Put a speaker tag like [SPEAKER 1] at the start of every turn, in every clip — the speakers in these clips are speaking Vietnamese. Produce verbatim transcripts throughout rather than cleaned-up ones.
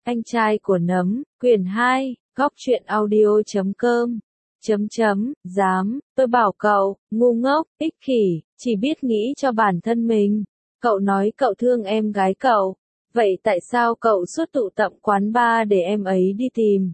[SPEAKER 1] Anh trai của nấm, quyển hai, góc truyện audio chấm com. Chấm chấm, dám, tôi bảo cậu, ngu ngốc, ích kỷ, chỉ biết nghĩ cho bản thân mình. Cậu nói cậu thương em gái cậu, vậy tại sao cậu suốt tụ tập quán bar để em ấy đi tìm?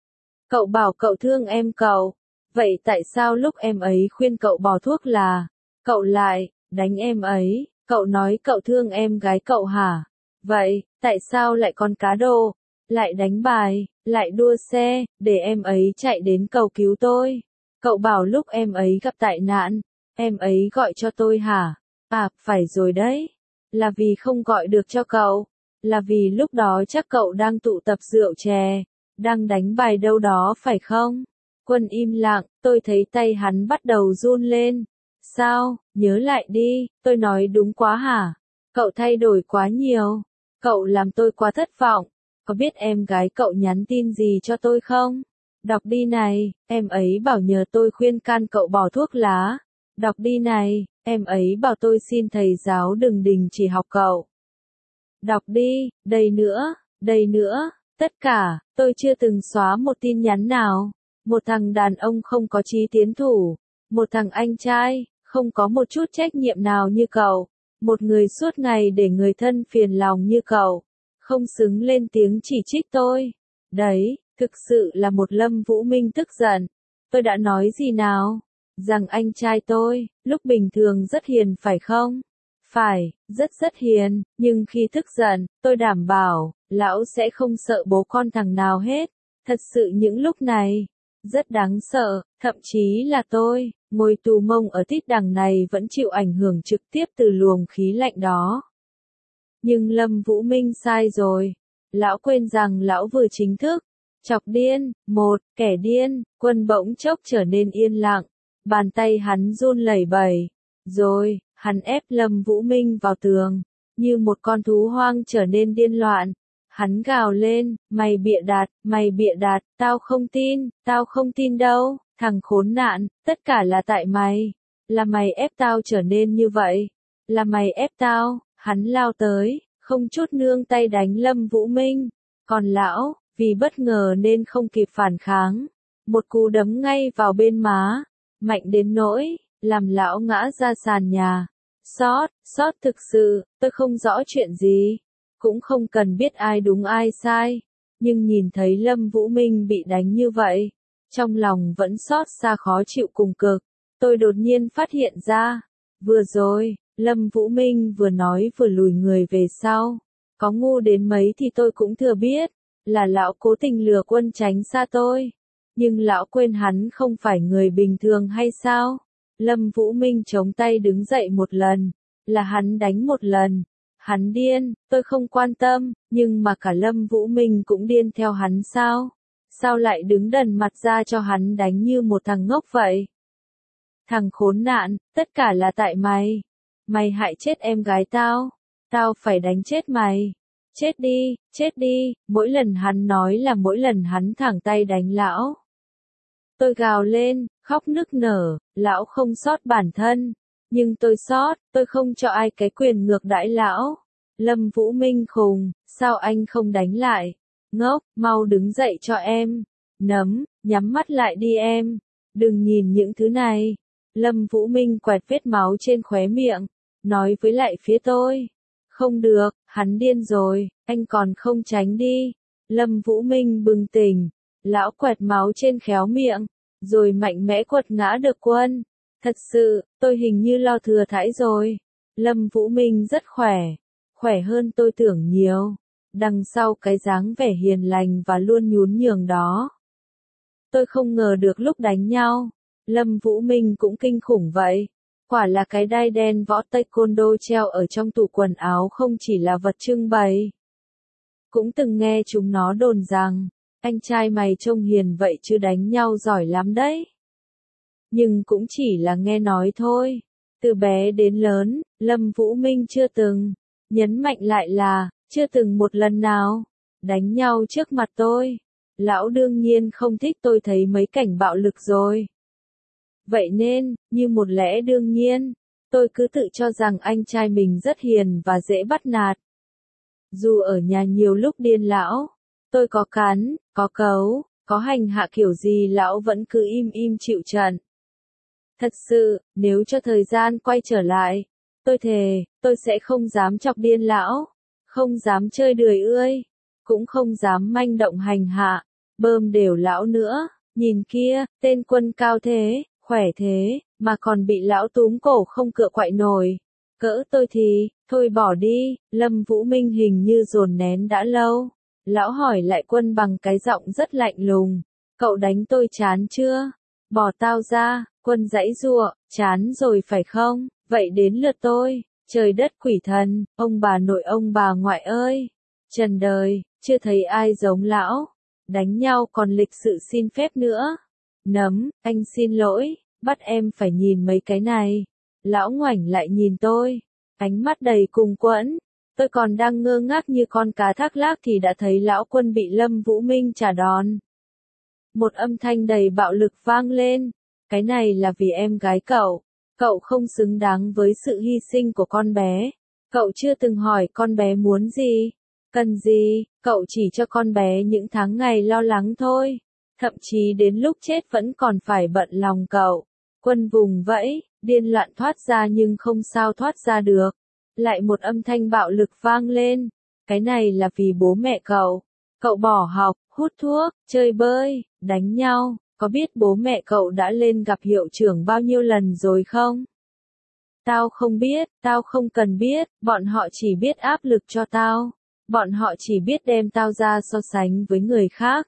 [SPEAKER 1] Cậu bảo cậu thương em cậu, vậy tại sao lúc em ấy khuyên cậu bỏ thuốc là, cậu lại, đánh em ấy? Cậu nói cậu thương em gái cậu hả? Vậy, tại sao lại còn cá độ, lại đánh bài, lại đua xe, để em ấy chạy đến cầu cứu tôi? Cậu bảo lúc em ấy gặp tai nạn, em ấy gọi cho tôi hả? À, phải rồi đấy. Là vì không gọi được cho cậu. Là vì lúc đó chắc cậu đang tụ tập rượu chè, đang đánh bài đâu đó phải không? Quân im lặng, tôi thấy tay hắn bắt đầu run lên. Sao, nhớ lại đi, tôi nói đúng quá hả? Cậu thay đổi quá nhiều. Cậu làm tôi quá thất vọng. Có biết em gái cậu nhắn tin gì cho tôi không? Đọc đi này, em ấy bảo nhờ tôi khuyên can cậu bỏ thuốc lá. Đọc đi này, em ấy bảo tôi xin thầy giáo đừng đình chỉ học cậu. Đọc đi, đây nữa, đây nữa, tất cả, tôi chưa từng xóa một tin nhắn nào. Một thằng đàn ông không có chí tiến thủ, một thằng anh trai, không có một chút trách nhiệm nào như cậu, một người suốt ngày để người thân phiền lòng như cậu, không xứng lên tiếng chỉ trích tôi. Đấy, thực sự là một Lâm Vũ Minh tức giận. Tôi đã nói gì nào? Rằng anh trai tôi, lúc bình thường rất hiền phải không? Phải, rất rất hiền, nhưng khi tức giận, tôi đảm bảo, lão sẽ không sợ bố con thằng nào hết. Thật sự những lúc này, rất đáng sợ, thậm chí là tôi, ngồi tù mông ở tít đằng này vẫn chịu ảnh hưởng trực tiếp từ luồng khí lạnh đó. Nhưng Lâm Vũ Minh sai rồi. Lão quên rằng lão vừa chính thức chọc điên, một kẻ điên. Quân bỗng chốc trở nên yên lặng, bàn tay hắn run lẩy bẩy. Rồi, hắn ép Lâm Vũ Minh vào tường, như một con thú hoang trở nên điên loạn. Hắn gào lên, mày bịa đặt, mày bịa đặt, tao không tin, tao không tin đâu, thằng khốn nạn, tất cả là tại mày. Là mày ép tao trở nên như vậy. Là mày ép tao. Hắn lao tới, không chút nương tay đánh Lâm Vũ Minh. Còn lão, vì bất ngờ nên không kịp phản kháng. Một cú đấm ngay vào bên má, mạnh đến nỗi, làm lão ngã ra sàn nhà. Sót, sót thực sự, tôi không rõ chuyện gì. Cũng không cần biết ai đúng ai sai. Nhưng nhìn thấy Lâm Vũ Minh bị đánh như vậy, trong lòng vẫn xót xa khó chịu cùng cực. Tôi đột nhiên phát hiện ra, vừa rồi, Lâm Vũ Minh vừa nói vừa lùi người về sau. Có ngu đến mấy thì tôi cũng thừa biết, là lão cố tình lừa Quân tránh xa tôi. Nhưng lão quên hắn không phải người bình thường hay sao? Lâm Vũ Minh chống tay đứng dậy một lần, là hắn đánh một lần. Hắn điên, tôi không quan tâm, nhưng mà cả Lâm Vũ Minh cũng điên theo hắn sao? Sao lại đứng đần mặt ra cho hắn đánh như một thằng ngốc vậy? Thằng khốn nạn, tất cả là tại mày. Mày hại chết em gái tao, tao phải đánh chết mày. Chết đi, chết đi, mỗi lần hắn nói là mỗi lần hắn thẳng tay đánh lão. Tôi gào lên, khóc nức nở, lão không sót bản thân, nhưng tôi sót, tôi không cho ai cái quyền ngược đãi lão. Lâm Vũ Minh khùng, sao anh không đánh lại? Ngốc, mau đứng dậy cho em. Nấm, nhắm mắt lại đi em. Đừng nhìn những thứ này. Lâm Vũ Minh quẹt vết máu trên khóe miệng, nói với lại phía tôi. Không được, hắn điên rồi, anh còn không tránh đi. Lâm Vũ Minh bừng tỉnh, lão quẹt máu trên khéo miệng, rồi mạnh mẽ quật ngã được Quân. Thật sự, tôi hình như lo thừa thãi rồi. Lâm Vũ Minh rất khỏe, khỏe hơn tôi tưởng nhiều. Đằng sau cái dáng vẻ hiền lành và luôn nhún nhường đó, tôi không ngờ được lúc đánh nhau, Lâm Vũ Minh cũng kinh khủng vậy. Quả là cái đai đen võ taekwondo treo ở trong tủ quần áo không chỉ là vật trưng bày. Cũng từng nghe chúng nó đồn rằng, anh trai mày trông hiền vậy chứ đánh nhau giỏi lắm đấy. Nhưng cũng chỉ là nghe nói thôi. Từ bé đến lớn, Lâm Vũ Minh chưa từng, nhấn mạnh lại là, chưa từng một lần nào, đánh nhau trước mặt tôi. Lão đương nhiên không thích tôi thấy mấy cảnh bạo lực rồi. Vậy nên, như một lẽ đương nhiên, tôi cứ tự cho rằng anh trai mình rất hiền và dễ bắt nạt. Dù ở nhà nhiều lúc điên lão, Tôi có cắn, có cấu, có hành hạ kiểu gì lão vẫn cứ im im chịu trận. Thật sự, nếu cho thời gian quay trở lại, tôi thề, tôi sẽ không dám chọc điên lão, không dám chơi đười ươi, cũng không dám manh động hành hạ, bơm đều lão nữa. Nhìn kia, tên Quân cao thế, khỏe thế, mà còn bị lão túm cổ không cựa quậy nổi. Cỡ tôi thì, thôi bỏ đi, Lâm Vũ Minh hình như dồn nén đã lâu. Lão hỏi lại Quân bằng cái giọng rất lạnh lùng. Cậu đánh tôi chán chưa? Bỏ tao ra, Quân giãy giụa, chán rồi phải không? Vậy đến lượt tôi. Trời đất quỷ thần, ông bà nội ông bà ngoại ơi. Trần đời, chưa thấy ai giống lão. Đánh nhau còn lịch sự xin phép nữa. Nấm, anh xin lỗi, bắt em phải nhìn mấy cái này. Lão ngoảnh lại nhìn tôi, ánh mắt đầy cùng quẫn. Tôi còn đang ngơ ngác như con cá thác lác thì đã thấy lão Quân bị Lâm Vũ Minh trả đòn. Một âm thanh đầy bạo lực vang lên. Cái này là vì em gái cậu. Cậu không xứng đáng với sự hy sinh của con bé. Cậu chưa từng hỏi con bé muốn gì, cần gì, cậu chỉ cho con bé những tháng ngày lo lắng thôi. Thậm chí đến lúc chết vẫn còn phải bận lòng cậu. Quân vùng vẫy, điên loạn thoát ra nhưng không sao thoát ra được. Lại một âm thanh bạo lực vang lên. Cái này là vì bố mẹ cậu. Cậu bỏ học, hút thuốc, chơi bơi, đánh nhau. Có biết bố mẹ cậu đã lên gặp hiệu trưởng bao nhiêu lần rồi không? Tao không biết, tao không cần biết, bọn họ chỉ biết áp lực cho tao. Bọn họ chỉ biết đem tao ra so sánh với người khác.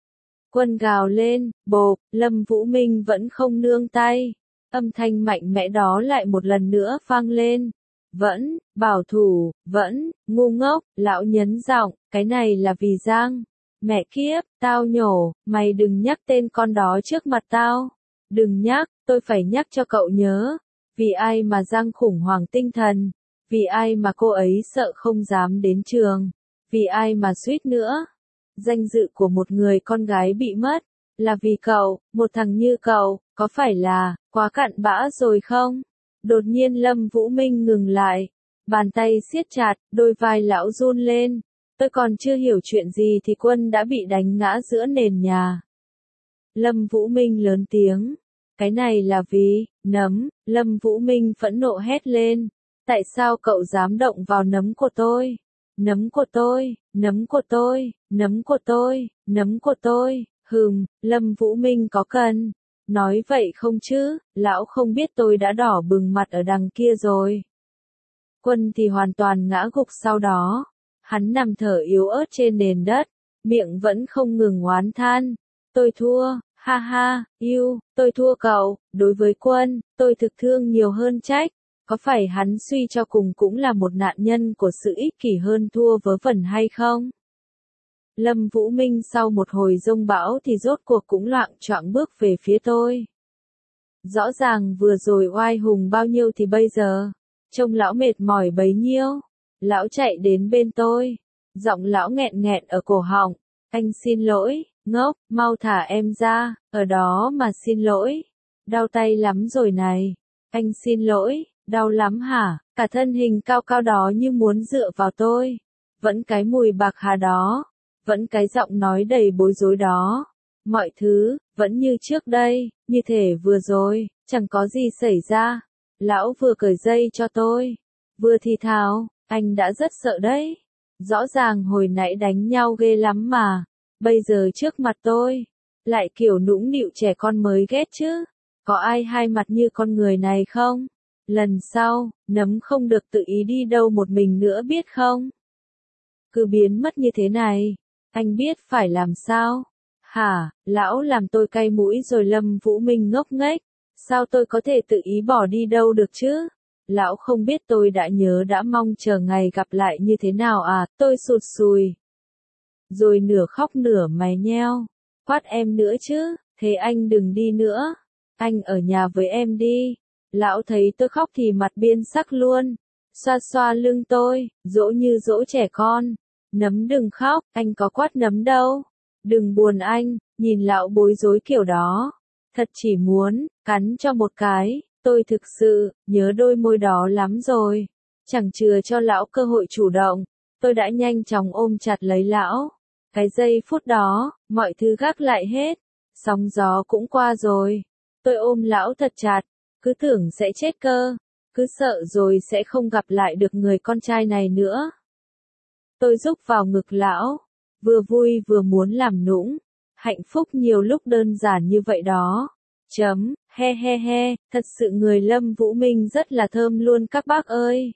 [SPEAKER 1] Quân gào lên, bộp, Lâm Vũ Minh vẫn không nương tay. Âm thanh mạnh mẽ đó lại một lần nữa vang lên. Vẫn, bảo thủ, vẫn, ngu ngốc, lão nhấn giọng, cái này là vì Giang. Mẹ kiếp, tao nhổ, mày đừng nhắc tên con đó trước mặt tao. Đừng nhắc, tôi phải nhắc cho cậu nhớ. Vì ai mà Giang khủng hoảng tinh thần. Vì ai mà cô ấy sợ không dám đến trường. Vì ai mà suýt nữa. Danh dự của một người con gái bị mất. Là vì cậu, một thằng như cậu, có phải là, quá cặn bã rồi không? Đột nhiên Lâm Vũ Minh ngừng lại. Bàn tay siết chặt, đôi vai lão run lên. Tôi còn chưa hiểu chuyện gì thì Quân đã bị đánh ngã giữa nền nhà. Lâm Vũ Minh lớn tiếng. Cái này là vì, nấm, Lâm Vũ Minh phẫn nộ hét lên. Tại sao cậu dám động vào nấm của tôi? Nấm của tôi, nấm của tôi, nấm của tôi, nấm của tôi, hừm, Lâm Vũ Minh có cần. Nói vậy không chứ, lão không biết tôi đã đỏ bừng mặt ở đằng kia rồi. Quân thì hoàn toàn ngã gục sau đó. Hắn nằm thở yếu ớt trên nền đất, miệng vẫn không ngừng oán than. Tôi thua, ha ha, yêu, tôi thua cậu, đối với Quân, tôi thực thương nhiều hơn trách. Có phải hắn suy cho cùng cũng là một nạn nhân của sự ích kỷ hơn thua vớ vẩn hay không? Lâm Vũ Minh sau một hồi dông bão thì rốt cuộc cũng loạng choạng bước về phía tôi. Rõ ràng vừa rồi oai hùng bao nhiêu thì bây giờ, trông lão mệt mỏi bấy nhiêu. Lão chạy đến bên tôi, giọng lão nghẹn nghẹn ở cổ họng. Anh xin lỗi, ngốc, mau thả em ra, ở đó mà xin lỗi. Đau tay lắm rồi này. Anh xin lỗi, đau lắm hả? Cả thân hình cao cao đó như muốn dựa vào tôi. Vẫn cái mùi bạc hà đó. Vẫn cái giọng nói đầy bối rối đó. Mọi thứ, vẫn như trước đây, như thể vừa rồi, chẳng có gì xảy ra. Lão vừa cởi dây cho tôi, vừa thì thào, anh đã rất sợ đấy. Rõ ràng hồi nãy đánh nhau ghê lắm mà. Bây giờ trước mặt tôi, lại kiểu nũng nịu trẻ con mới ghét chứ. Có ai hai mặt như con người này không? Lần sau, nấm không được tự ý đi đâu một mình nữa biết không? Cứ biến mất như thế này, anh biết phải làm sao? Hả, lão làm tôi cay mũi rồi. Lâm Vũ Minh ngốc nghếch. Sao tôi có thể tự ý bỏ đi đâu được chứ? Lão không biết tôi đã nhớ đã mong chờ ngày gặp lại như thế nào à? Tôi sụt sùi. Rồi nửa khóc nửa mày nheo. Quát em nữa chứ, thế anh đừng đi nữa. Anh ở nhà với em đi. Lão thấy tôi khóc thì mặt biên sắc luôn. Xoa xoa lưng tôi, dỗ như dỗ trẻ con. Nấm đừng khóc, anh có quát nấm đâu. Đừng buồn anh, nhìn lão bối rối kiểu đó. Thật chỉ muốn, cắn cho một cái. Tôi thực sự, nhớ đôi môi đó lắm rồi. Chẳng chừa cho lão cơ hội chủ động. Tôi đã nhanh chóng ôm chặt lấy lão. Cái giây phút đó, mọi thứ gác lại hết. Sóng gió cũng qua rồi. Tôi ôm lão thật chặt, cứ tưởng sẽ chết cơ, cứ sợ rồi sẽ không gặp lại được người con trai này nữa. Tôi rúc vào ngực lão, vừa vui vừa muốn làm nũng. Hạnh phúc nhiều lúc đơn giản như vậy đó. Chấm, he he he, thật sự người Lâm Vũ Minh rất là thơm luôn các bác ơi.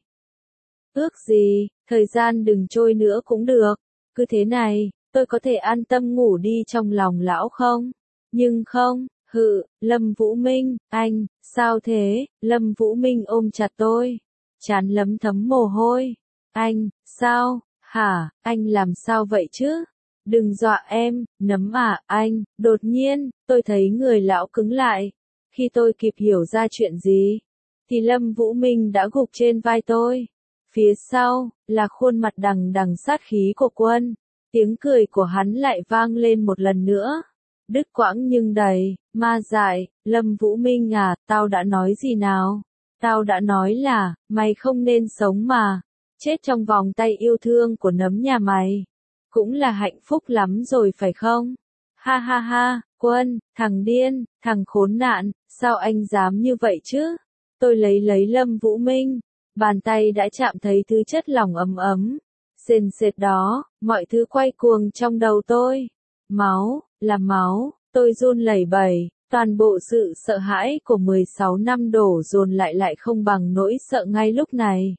[SPEAKER 1] Ước gì, thời gian đừng trôi nữa cũng được. Cứ thế này, tôi có thể an tâm ngủ đi trong lòng lão không? Nhưng không, hự, Lâm Vũ Minh, anh, sao thế? Lâm Vũ Minh ôm chặt tôi, trán lấm thấm mồ hôi. Anh, sao, hả, anh làm sao vậy chứ? Đừng dọa em, nấm à, anh, đột nhiên, tôi thấy người lão cứng lại. Khi tôi kịp hiểu ra chuyện gì, thì Lâm Vũ Minh đã gục trên vai tôi. Phía sau, là khuôn mặt đằng đằng sát khí của Quân. Tiếng cười của hắn lại vang lên một lần nữa. Đứt quãng nhưng đầy, ma dại, Lâm Vũ Minh à, tao đã nói gì nào? Tao đã nói là, mày không nên sống mà. Chết trong vòng tay yêu thương của nấm nhà mày. Cũng là hạnh phúc lắm rồi phải không? Ha ha ha, Quân, thằng điên, thằng khốn nạn, sao anh dám như vậy chứ? Tôi lấy lấy Lâm Vũ Minh, bàn tay đã chạm thấy thứ chất lỏng ấm ấm. Sền sệt đó, mọi thứ quay cuồng trong đầu tôi. Máu, là máu, tôi run lẩy bẩy, toàn bộ sự sợ hãi của mười sáu năm đổ dồn lại lại không bằng nỗi sợ ngay lúc này.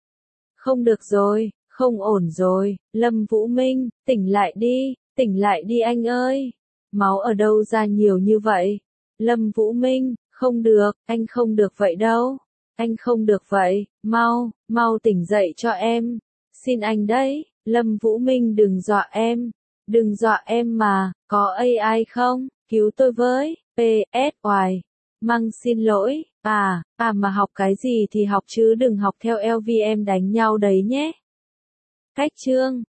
[SPEAKER 1] Không được rồi, không ổn rồi, Lâm Vũ Minh, tỉnh lại đi, tỉnh lại đi anh ơi. Máu ở đâu ra nhiều như vậy? Lâm Vũ Minh, không được, anh không được vậy đâu. Anh không được vậy, mau, mau tỉnh dậy cho em. Xin anh đấy, Lâm Vũ Minh đừng dọa em. Đừng dọa em mà, có a i không? Cứu tôi với, pê ét oài. Măng xin lỗi, à, à mà học cái gì thì học chứ đừng học theo lờ vê em đánh nhau đấy nhé. Cách chương